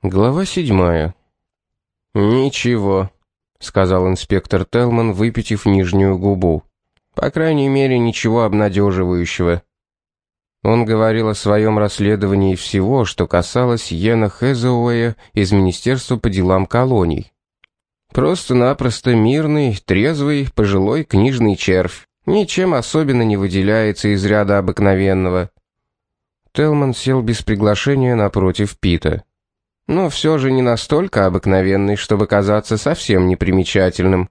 Глава 7. «Ничего», — сказал инспектор Телман, выпятив нижнюю губу. «По крайней мере, ничего обнадеживающего». Он говорил о своем расследовании всего, что касалось Йена Хэзауэя из Министерства по делам колоний. Просто-напросто мирный, трезвый, пожилой книжный червь. Ничем особенно не выделяется из ряда обыкновенного. Телман сел без приглашения напротив Пита. Но все же не настолько обыкновенный, чтобы казаться совсем непримечательным.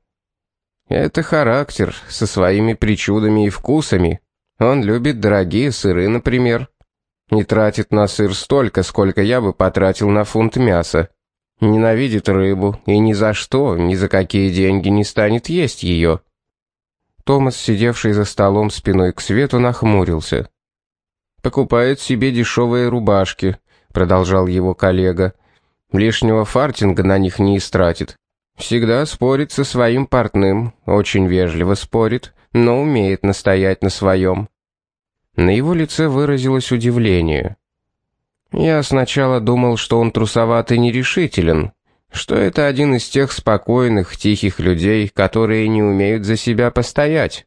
Это характер, со своими причудами и вкусами. Он любит дорогие сыры, например. Не тратит на сыр столько, сколько я бы потратил на фунт мяса. Ненавидит рыбу и ни за что, ни за какие деньги не станет есть ее. Томас, сидевший за столом спиной к свету, нахмурился. «Покупает себе дешевые рубашки», — продолжал его коллега. «Лишнего фартинга на них не истратит. Всегда спорит со своим портным, очень вежливо спорит, но умеет настоять на своем». На его лице выразилось удивление. «Я сначала думал, что он трусоват и нерешителен, что это один из тех спокойных, тихих людей, которые не умеют за себя постоять».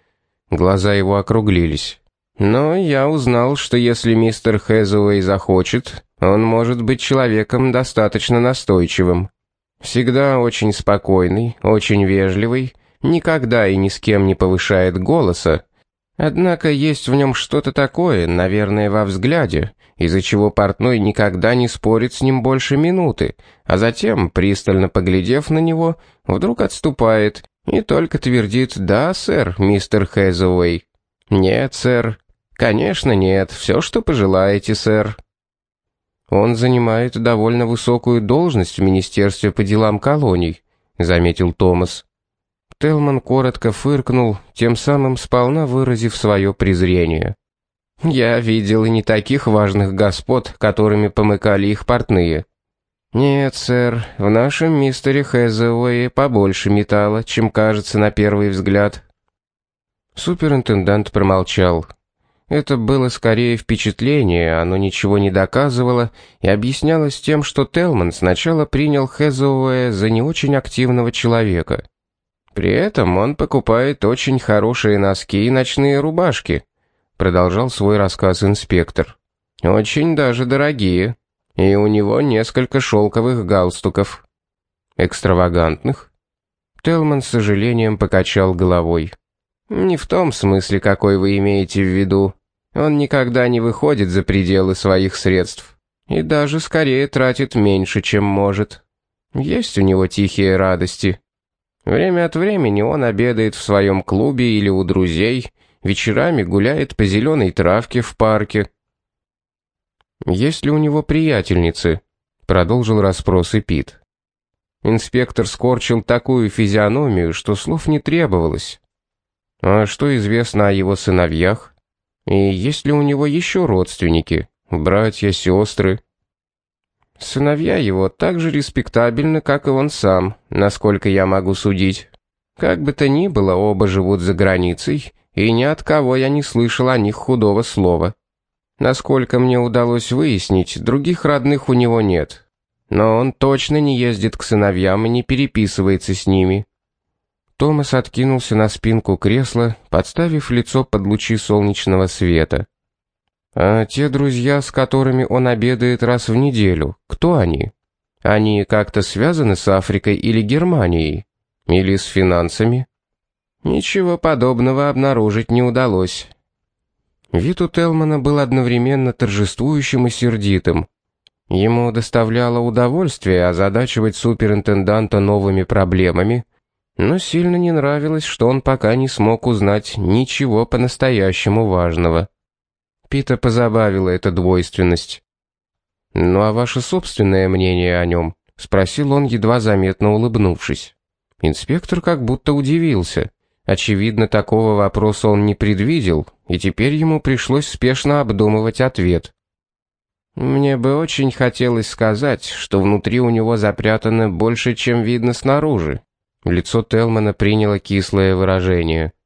Глаза его округлились. «Но я узнал, что если мистер Хэзауэй захочет, он может быть человеком достаточно настойчивым. Всегда очень спокойный, очень вежливый, никогда и ни с кем не повышает голоса. Однако есть в нем что-то такое, наверное, во взгляде, из-за чего портной никогда не спорит с ним больше минуты, а затем, пристально поглядев на него, вдруг отступает и только твердит: «Да, сэр, мистер Хэзауэй». «Нет, сэр». «Конечно, нет. Все, что пожелаете, сэр». «Он занимает довольно высокую должность в Министерстве по делам колоний», — заметил Томас. Телман коротко фыркнул, тем самым сполна выразив свое презрение. «Я видел и не таких важных господ, которыми помыкали их портные». «Нет, сэр, в нашем мистере Хэзауэе побольше металла, чем кажется на первый взгляд». Суперинтендант промолчал. Это было скорее впечатление, оно ничего не доказывало и объяснялось тем, что Телман сначала принял Хэзауэя за не очень активного человека. «При этом он покупает очень хорошие носки и ночные рубашки», продолжал свой рассказ инспектор. «Очень даже дорогие. И у него несколько шелковых галстуков». «Экстравагантных?» Телман с сожалением покачал головой. «Не в том смысле, какой вы имеете в виду. Он никогда не выходит за пределы своих средств. И даже скорее тратит меньше, чем может. Есть у него тихие радости. Время от времени он обедает в своем клубе или у друзей, вечерами гуляет по зеленой травке в парке». «Есть ли у него приятельницы?» — продолжил расспросы Пит. Инспектор скорчил такую физиономию, что слов не требовалось. «А что известно о его сыновьях? И есть ли у него еще родственники, братья, сестры?» «Сыновья его так же респектабельны, как и он сам, насколько я могу судить. Как бы то ни было, оба живут за границей, и ни от кого я не слышал о них худого слова. Насколько мне удалось выяснить, других родных у него нет. Но он точно не ездит к сыновьям и не переписывается с ними». Томас откинулся на спинку кресла, подставив лицо под лучи солнечного света. «А те друзья, с которыми он обедает раз в неделю, кто они? Они как-то связаны с Африкой или Германией? Или с финансами?» «Ничего подобного обнаружить не удалось». Вид у Телмана был одновременно торжествующим и сердитым. Ему доставляло удовольствие озадачивать суперинтенданта новыми проблемами, но сильно не нравилось, что он пока не смог узнать ничего по-настоящему важного. Пита позабавила эта двойственность. «Ну а ваше собственное мнение о нем?» — спросил он, едва заметно улыбнувшись. Инспектор как будто удивился. Очевидно, такого вопроса он не предвидел, и теперь ему пришлось спешно обдумывать ответ. «Мне бы очень хотелось сказать, что внутри у него запрятано больше, чем видно снаружи». Лицо Телмана приняло кислое выражение.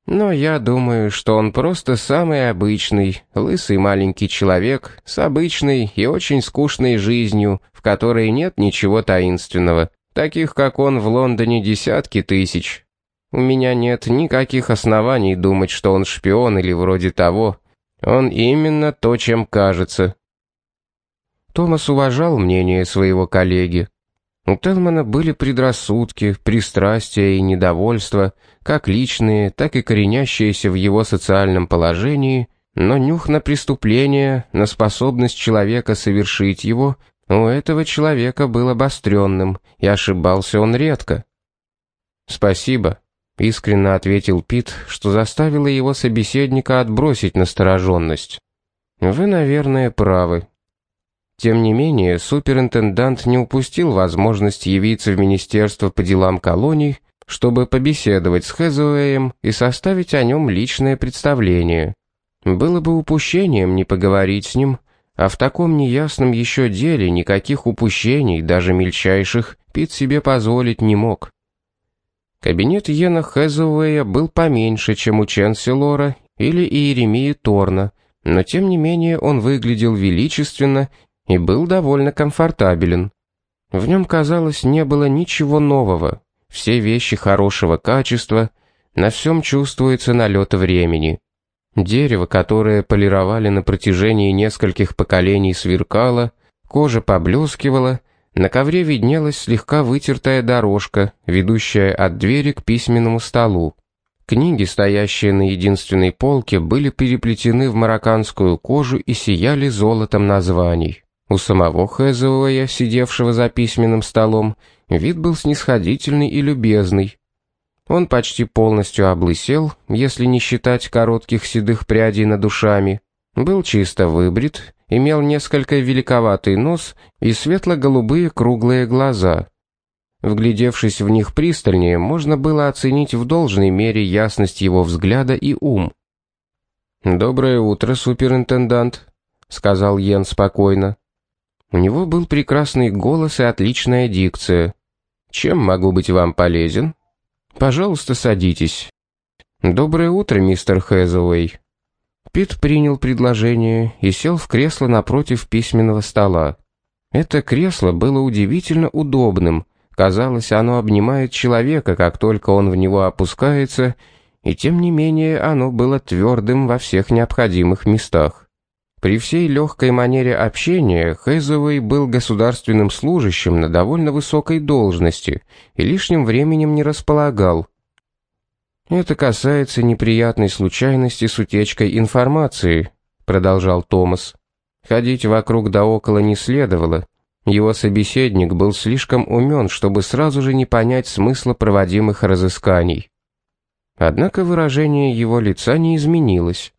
Но я думаю, что он просто самый обычный, лысый маленький человек с обычной и очень скучной жизнью, в которой нет ничего таинственного. Таких, как он, в Лондоне десятки тысяч. У меня нет никаких оснований думать, что он шпион или вроде того. Он именно то, чем кажется». Томас уважал мнение своего коллеги. У Телмана были предрассудки, пристрастия и недовольства, как личные, так и коренящиеся в его социальном положении, но нюх на преступление, на способность человека совершить его, у этого человека был обостренным, и ошибался он редко. «Спасибо», — искренне ответил Пит, что заставило его собеседника отбросить настороженность. «Вы, наверное, правы». Тем не менее, суперинтендант не упустил возможность явиться в Министерство по делам колоний, чтобы побеседовать с Хэзуэем и составить о нем личное представление. Было бы упущением не поговорить с ним, а в таком неясном еще деле никаких упущений, даже мельчайших, Пит себе позволить не мог. Кабинет Йена Хэзуэя был поменьше, чем у Ченселора или Иеремии Торна, но тем не менее он выглядел величественно и был довольно комфортабелен. В нем, казалось, не было ничего нового, все вещи хорошего качества, на всем чувствуется налет времени. Дерево, которое полировали на протяжении нескольких поколений, сверкало, кожа поблескивала, на ковре виднелась слегка вытертая дорожка, ведущая от двери к письменному столу. Книги, стоящие на единственной полке, были переплетены в марокканскую кожу и сияли золотом названий. У самого Хэзуэя, сидевшего за письменным столом, вид был снисходительный и любезный. Он почти полностью облысел, если не считать коротких седых прядей над ушами, был чисто выбрит, имел несколько великоватый нос и светло-голубые круглые глаза. Вглядевшись в них пристальнее, можно было оценить в должной мере ясность его взгляда и ум. «Доброе утро, суперинтендант», — сказал Йен спокойно. У него был прекрасный голос и отличная дикция. «Чем могу быть вам полезен?» «Пожалуйста, садитесь». «Доброе утро, мистер Хэзуэй». Пит принял предложение и сел в кресло напротив письменного стола. Это кресло было удивительно удобным. Казалось, оно обнимает человека, как только он в него опускается, и тем не менее оно было твердым во всех необходимых местах. При всей легкой манере общения Хэзуэй был государственным служащим на довольно высокой должности и лишним временем не располагал. «Это касается неприятной случайности с утечкой информации», — продолжал Томас. «Ходить вокруг да около не следовало. Его собеседник был слишком умен, чтобы сразу же не понять смысла проводимых разысканий». Однако выражение его лица не изменилось.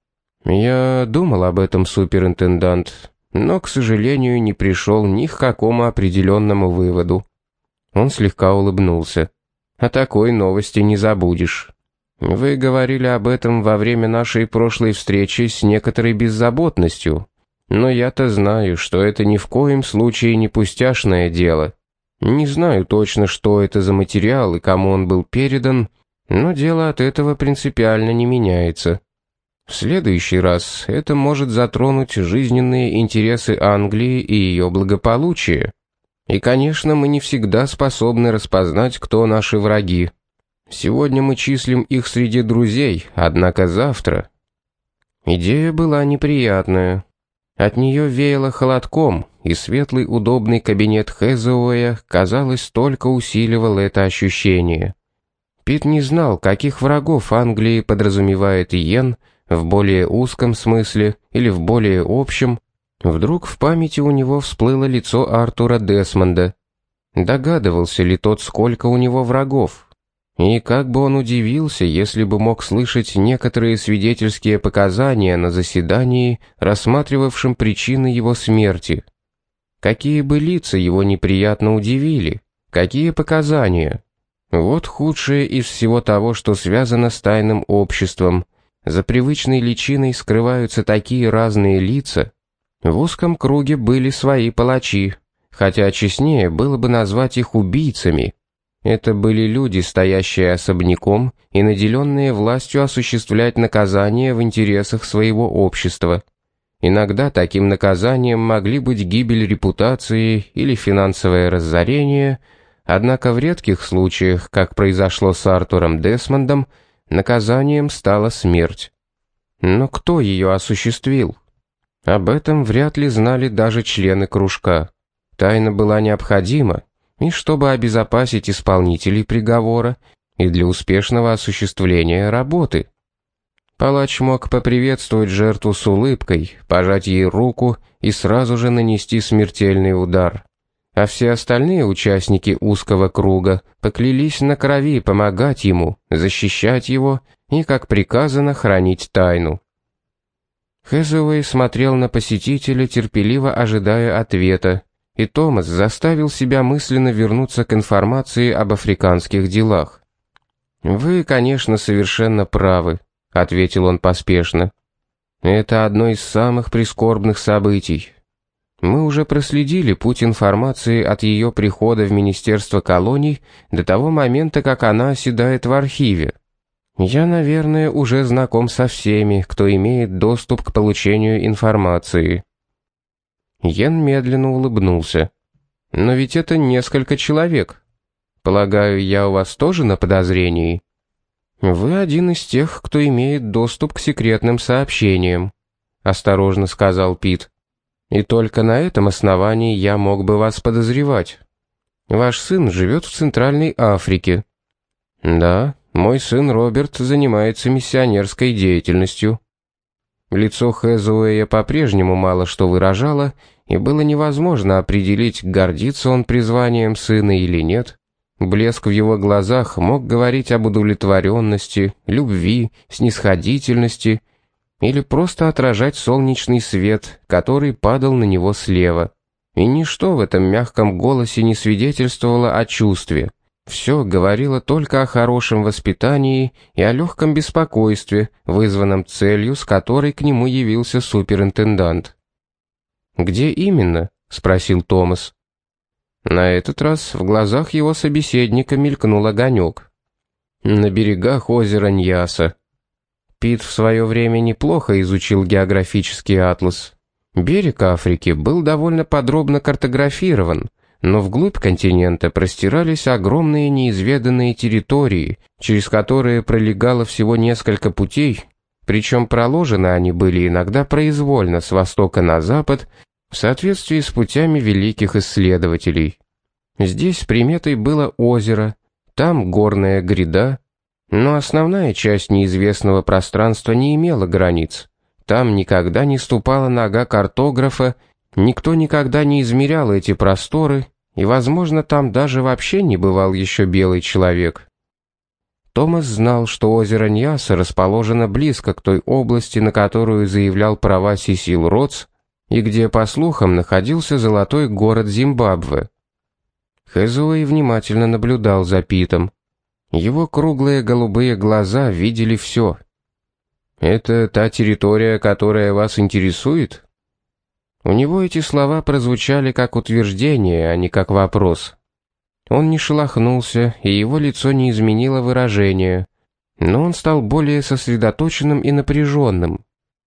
«Я думал об этом, суперинтендант, но, к сожалению, не пришел ни к какому определенному выводу». Он слегка улыбнулся. «О такой новости не забудешь. Вы говорили об этом во время нашей прошлой встречи с некоторой беззаботностью, но я-то знаю, что это ни в коем случае не пустяшное дело. Не знаю точно, что это за материал и кому он был передан, но дело от этого принципиально не меняется. В следующий раз это может затронуть жизненные интересы Англии и ее благополучие. И, конечно, мы не всегда способны распознать, кто наши враги. Сегодня мы числим их среди друзей, однако завтра...» Идея была неприятная. От нее веяло холодком, и светлый удобный кабинет Хэзуэя, казалось, только усиливал это ощущение. Пит не знал, каких врагов Англии подразумевает Йен, в более узком смысле или в более общем. Вдруг в памяти у него всплыло лицо Артура Десмонда. Догадывался ли тот, сколько у него врагов? И как бы он удивился, если бы мог слышать некоторые свидетельские показания на заседании, рассматривавшем причины его смерти. Какие бы лица его неприятно удивили? Какие показания? Вот худшее из всего того, что связано с тайным обществом. За привычной личиной скрываются такие разные лица. В узком круге были свои палачи, хотя честнее было бы назвать их убийцами. Это были люди, стоящие особняком и наделенные властью осуществлять наказание в интересах своего общества. Иногда таким наказанием могли быть гибель репутации или финансовое разорение, однако в редких случаях, как произошло с Артуром Десмондом, наказанием стала смерть. Но кто ее осуществил? Об этом вряд ли знали даже члены кружка. Тайна была необходима, и чтобы обезопасить исполнителей приговора, и для успешного осуществления работы. Палач мог поприветствовать жертву с улыбкой, пожать ей руку и сразу же нанести смертельный удар. А все остальные участники узкого круга поклялись на крови помогать ему, защищать его и, как приказано, хранить тайну. Хэзуэй смотрел на посетителя, терпеливо ожидая ответа, и Томас заставил себя мысленно вернуться к информации об африканских делах. «Вы, конечно, совершенно правы», — ответил он поспешно. «Это одно из самых прискорбных событий. Мы уже проследили путь информации от ее прихода в Министерство колоний до того момента, как она оседает в архиве. Я, наверное, уже знаком со всеми, кто имеет доступ к получению информации». Йен медленно улыбнулся. «Но ведь это несколько человек. Полагаю, я у вас тоже на подозрении?» «Вы один из тех, кто имеет доступ к секретным сообщениям», — осторожно сказал Пит. «И только на этом основании я мог бы вас подозревать. Ваш сын живет в Центральной Африке». «Да, мой сын Роберт занимается миссионерской деятельностью». Лицо Хэзуэя по-прежнему мало что выражало, и было невозможно определить, гордится он призванием сына или нет. Блеск в его глазах мог говорить об удовлетворенности, любви, снисходительности или просто отражать солнечный свет, который падал на него слева. И ничто в этом мягком голосе не свидетельствовало о чувстве. Все говорило только о хорошем воспитании и о легком беспокойстве, вызванном целью, с которой к нему явился суперинтендант. «Где именно?» — спросил Томас. На этот раз в глазах его собеседника мелькнул огонек. «На берегах озера Ньяса». Пит в свое время неплохо изучил географический атлас. Берег Африки был довольно подробно картографирован, но вглубь континента простирались огромные неизведанные территории, через которые пролегало всего несколько путей, причем проложены они были иногда произвольно с востока на запад, в соответствии с путями великих исследователей. Здесь приметой было озеро, там горная гряда, но основная часть неизвестного пространства не имела границ. Там никогда не ступала нога картографа, никто никогда не измерял эти просторы, и, возможно, там даже вообще не бывал еще белый человек. Томас знал, что озеро Ньяса расположено близко к той области, на которую заявлял права Сесил Ротс, и где, по слухам, находился золотой город Зимбабве. Хэзуэй внимательно наблюдал за Питом. Его круглые голубые глаза видели все. «Это та территория, которая вас интересует?» У него эти слова прозвучали как утверждение, а не как вопрос. Он не шелохнулся, и его лицо не изменило выражение, но он стал более сосредоточенным и напряженным.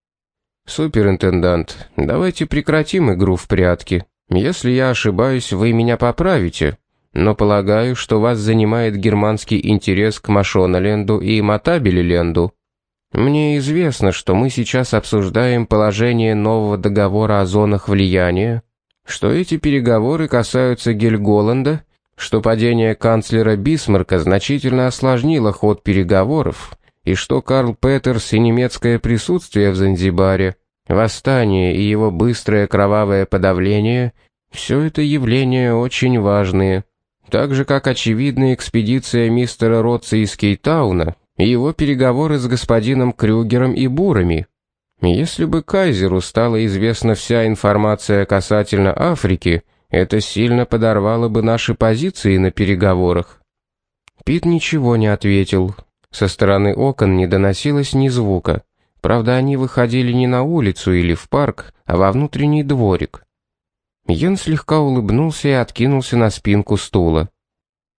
«Суперинтендант, давайте прекратим игру в прятки. Если я ошибаюсь, вы меня поправите, но полагаю, что вас занимает германский интерес к Машоналенду и Матабелиленду. Мне известно, что мы сейчас обсуждаем положение нового договора о зонах влияния, что эти переговоры касаются Гельголанда, что падение канцлера Бисмарка значительно осложнило ход переговоров, и что Карл Петерс и немецкое присутствие в Занзибаре, восстание и его быстрое кровавое подавление – все это явления очень важные, так же как очевидная экспедиция мистера Ротса из Кейптауна и его переговоры с господином Крюгером и Бурами. Если бы Кайзеру стала известна вся информация касательно Африки, это сильно подорвало бы наши позиции на переговорах». Пит ничего не ответил. Со стороны окон не доносилось ни звука. Правда, они выходили не на улицу или в парк, а во внутренний дворик. Йен слегка улыбнулся и откинулся на спинку стула.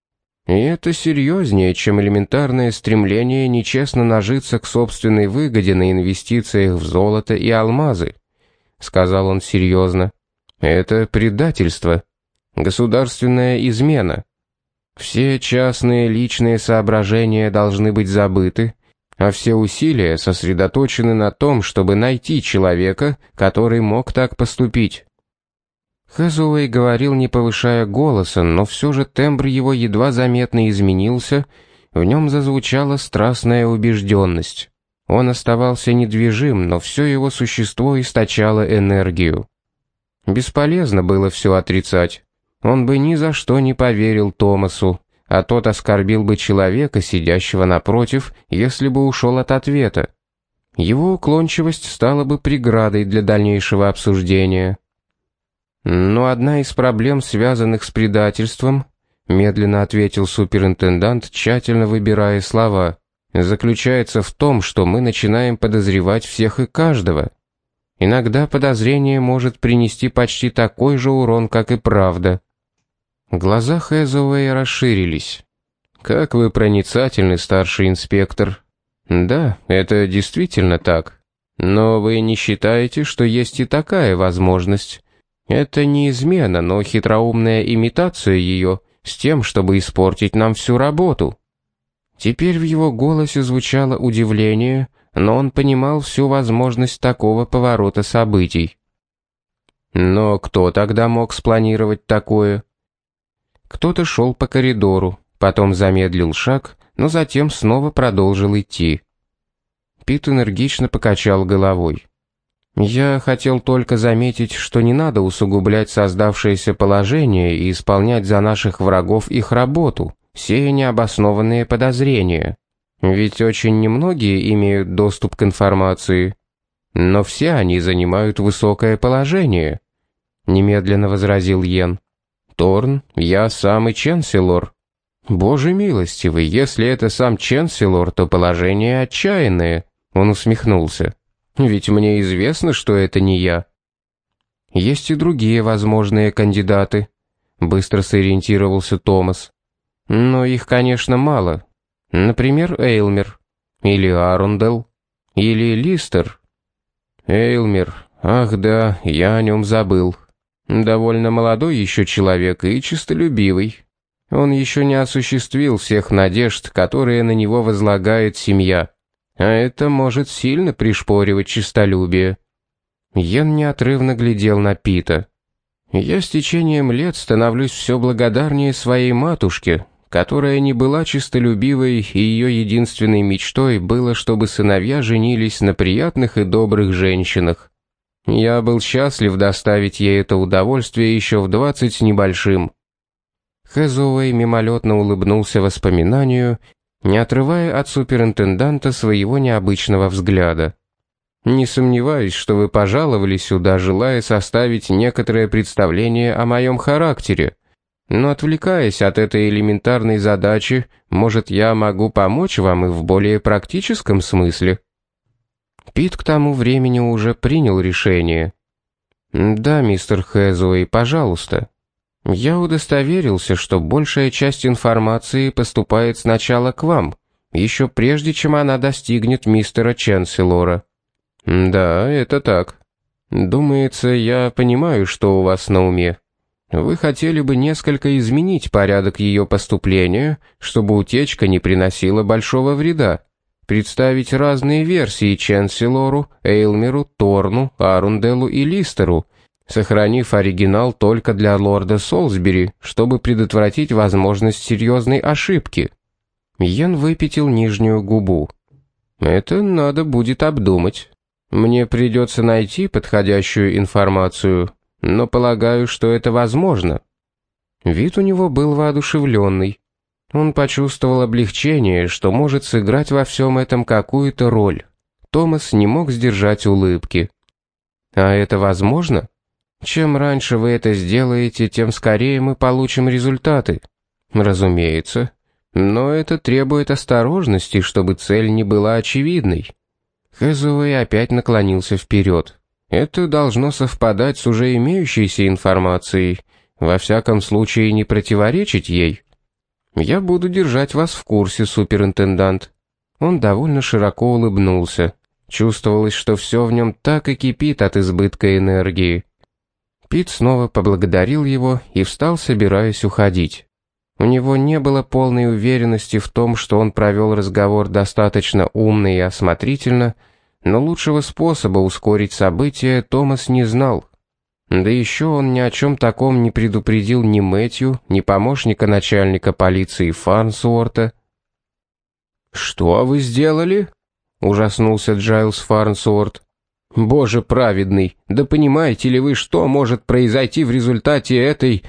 И это серьезнее, чем элементарное стремление нечестно нажиться к собственной выгоде на инвестициях в золото и алмазы, сказал он серьезно. Это предательство, государственная измена. Все частные личные соображения должны быть забыты, а все усилия сосредоточены на том, чтобы найти человека, который мог так поступить. Хэзуэй говорил, не повышая голоса, но все же тембр его едва заметно изменился, в нем зазвучала страстная убежденность. Он оставался недвижим, но все его существо источало энергию. Бесполезно было все отрицать. Он бы ни за что не поверил Томасу, а тот оскорбил бы человека, сидящего напротив, если бы ушел от ответа. Его уклончивость стала бы преградой для дальнейшего обсуждения. Но одна из проблем, связанных с предательством, медленно ответил суперинтендант, тщательно выбирая слова, заключается в том, что мы начинаем подозревать всех и каждого. Иногда подозрение может принести почти такой же урон, как и правда. Глаза Хэзуэя расширились. «Как вы проницательны, старший инспектор». «Да, это действительно так. Но вы не считаете, что есть и такая возможность? Это не измена, но хитроумная имитация ее с тем, чтобы испортить нам всю работу». Теперь в его голосе звучало удивление, но он понимал всю возможность такого поворота событий. Но кто тогда мог спланировать такое? Кто-то шел по коридору, потом замедлил шаг, но затем снова продолжил идти. Пит энергично покачал головой. «Я хотел только заметить, что не надо усугублять создавшееся положение и исполнять за наших врагов их работу, сея необоснованные подозрения. Ведь очень немногие имеют доступ к информации. Но все они занимают высокое положение», — немедленно возразил Йен. «Торн, я сам и Ченселор». «Боже милостивый, если это сам Ченселор, то положение отчаянное», — он усмехнулся. «Ведь мне известно, что это не я». «Есть и другие возможные кандидаты», — быстро сориентировался Томас. «Но их, конечно, мало. Например, Эйлмер. Или Арундел. Или Листер». «Эйлмер. Ах да, я о нем забыл. Довольно молодой еще человек и честолюбивый. Он еще не осуществил всех надежд, которые на него возлагает семья. А это может сильно пришпоривать честолюбие». Йен неотрывно глядел на Пита. «Я с течением лет становлюсь все благодарнее своей матушке, которая не была честолюбивой, и ее единственной мечтой было, чтобы сыновья женились на приятных и добрых женщинах. Я был счастлив доставить ей это удовольствие еще в 20 с небольшим». Хэзуэй мимолетно улыбнулся воспоминанию, не отрывая от суперинтенданта своего необычного взгляда. «Не сомневаюсь, что вы пожаловали сюда, желая составить некоторое представление о моем характере. Но отвлекаясь от этой элементарной задачи, может, я могу помочь вам и в более практическом смысле?» Пит к тому времени уже принял решение. «Да, мистер Хэзуэй, пожалуйста. Я удостоверился, что большая часть информации поступает сначала к вам, еще прежде, чем она достигнет мистера Ченселора». «Да, это так. Думается, я понимаю, что у вас на уме. Вы хотели бы несколько изменить порядок ее поступления, чтобы утечка не приносила большого вреда, представить разные версии Ченселору, Эйлмеру, Торну, Арунделу и Листеру, сохранив оригинал только для лорда Солсбери, чтобы предотвратить возможность серьезной ошибки». Йен выпятил нижнюю губу. «Это надо будет обдумать. Мне придется найти подходящую информацию, но полагаю, что это возможно». Вид у него был воодушевленный. Он почувствовал облегчение, что может сыграть во всем этом какую-то роль. Томас не мог сдержать улыбки. «А это возможно? Чем раньше вы это сделаете, тем скорее мы получим результаты». «Разумеется. Но это требует осторожности, чтобы цель не была очевидной». Хэзуэй опять наклонился вперед. «Это должно совпадать с уже имеющейся информацией, во всяком случае не противоречить ей». «Я буду держать вас в курсе, суперинтендант». Он довольно широко улыбнулся. Чувствовалось, что все в нем так и кипит от избытка энергии. Пит снова поблагодарил его и встал, собираясь уходить. У него не было полной уверенности в том, что он провел разговор достаточно умно и осмотрительно, но лучшего способа ускорить события Томас не знал. Да еще он ни о чем таком не предупредил ни Мэтью, ни помощника начальника полиции Фарнсуорта. «Что вы сделали?» — ужаснулся Джайлс Фарнсуорт. «Боже праведный, да понимаете ли вы, что может произойти в результате этой...»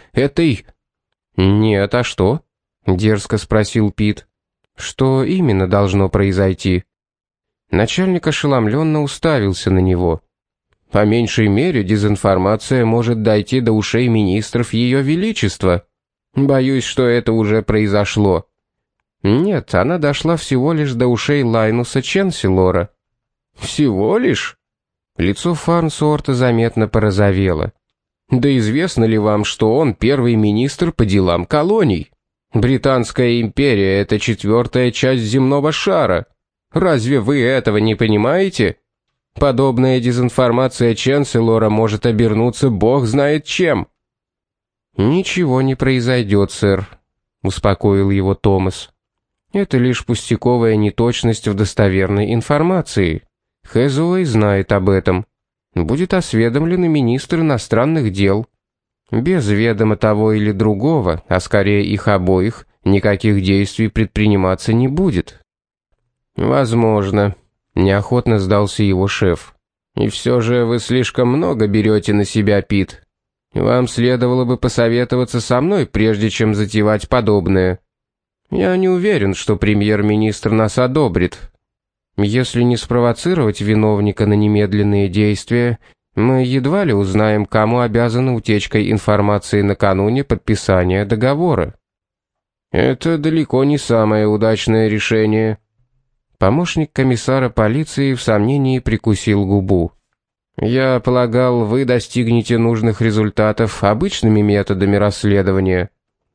«Нет, а что?» — дерзко спросил Пит. «Что именно должно произойти?» Начальник ошеломленно уставился на него. «По меньшей мере, дезинформация может дойти до ушей министров Ее Величества. Боюсь, что это уже произошло». «Нет, она дошла всего лишь до ушей Лайнуса Ченсилора». «Всего лишь?» Лицо Фарнсуорта заметно порозовело. «Да известно ли вам, что он первый министр по делам колоний? Британская империя — это 4-я часть земного шара. Разве вы этого не понимаете? Подобная дезинформация Ченсилора может обернуться бог знает чем». «Ничего не произойдет, сэр», — успокоил его Томас. «Это лишь пустяковая неточность в достоверной информации. Хэзуэй знает об этом. Будет осведомлен и министр иностранных дел. Без ведома того или другого, а скорее их обоих, никаких действий предприниматься не будет». «Возможно», — неохотно сдался его шеф. «И все же вы слишком много берете на себя, Пит. Вам следовало бы посоветоваться со мной, прежде чем затевать подобное. Я не уверен, что премьер-министр нас одобрит. Если не спровоцировать виновника на немедленные действия, мы едва ли узнаем, кому обязаны утечкой информации накануне подписания договора». «Это далеко не самое удачное решение». Помощник комиссара полиции в сомнении прикусил губу. «Я полагал, вы достигнете нужных результатов обычными методами расследования».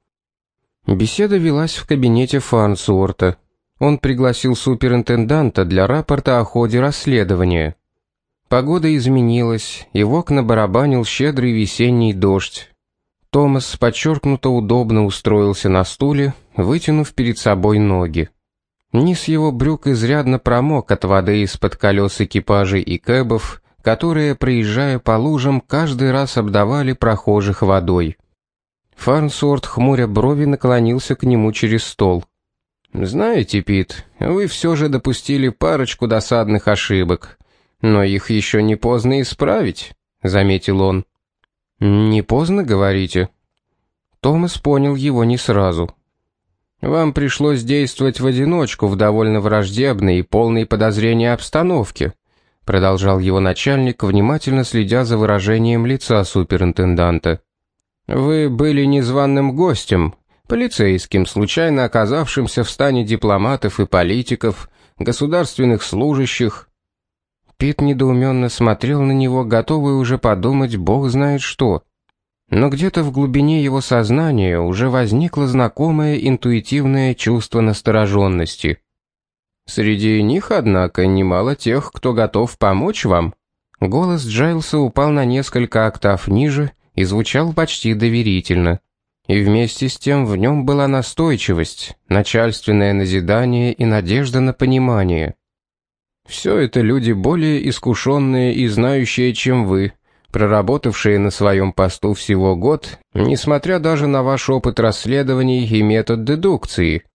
Беседа велась в кабинете Фарнсуорта. Он пригласил суперинтенданта для рапорта о ходе расследования. Погода изменилась, и в окна барабанил щедрый весенний дождь. Томас подчеркнуто удобно устроился на стуле, вытянув перед собой ноги. Низ его брюк изрядно промок от воды из-под колес экипажей и кэбов, которые, проезжая по лужам, каждый раз обдавали прохожих водой. Фарнсуорт, хмуря брови, наклонился к нему через стол. «Знаете, Пит, вы все же допустили парочку досадных ошибок, но их еще не поздно исправить», — заметил он. «Не поздно, говорите?» Томас понял его не сразу. «Вам пришлось действовать в одиночку в довольно враждебной и полной подозрения обстановке», — продолжал его начальник, внимательно следя за выражением лица суперинтенданта. «Вы были незваным гостем, полицейским, случайно оказавшимся в стане дипломатов и политиков, государственных служащих». Пит недоуменно смотрел на него, готовый уже подумать бог знает что. Но где-то в глубине его сознания уже возникло знакомое интуитивное чувство настороженности. «Среди них, однако, немало тех, кто готов помочь вам». Голос Джайлса упал на несколько октав ниже и звучал почти доверительно. И вместе с тем в нем была настойчивость, начальственное назидание и надежда на понимание. «Все это люди более искушенные и знающие, чем вы, проработавшие на своем посту всего год, несмотря даже на ваш опыт расследований и метод дедукции.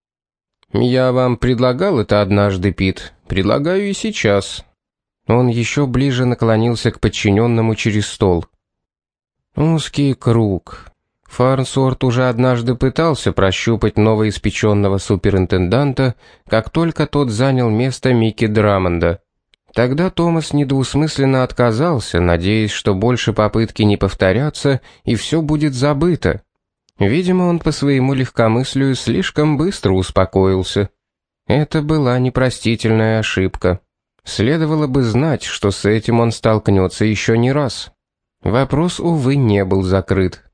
Я вам предлагал это однажды, Пит, предлагаю и сейчас». Он еще ближе наклонился к подчиненному через стол. Узкий круг. Фарнсуорт уже однажды пытался прощупать новоиспеченного суперинтенданта, как только тот занял место Микки Драмонда. Тогда Томас недвусмысленно отказался, надеясь, что больше попытки не повторятся и все будет забыто. Видимо, он по своему легкомыслию слишком быстро успокоился. Это была непростительная ошибка. Следовало бы знать, что с этим он столкнется еще не раз. Вопрос, увы, не был закрыт.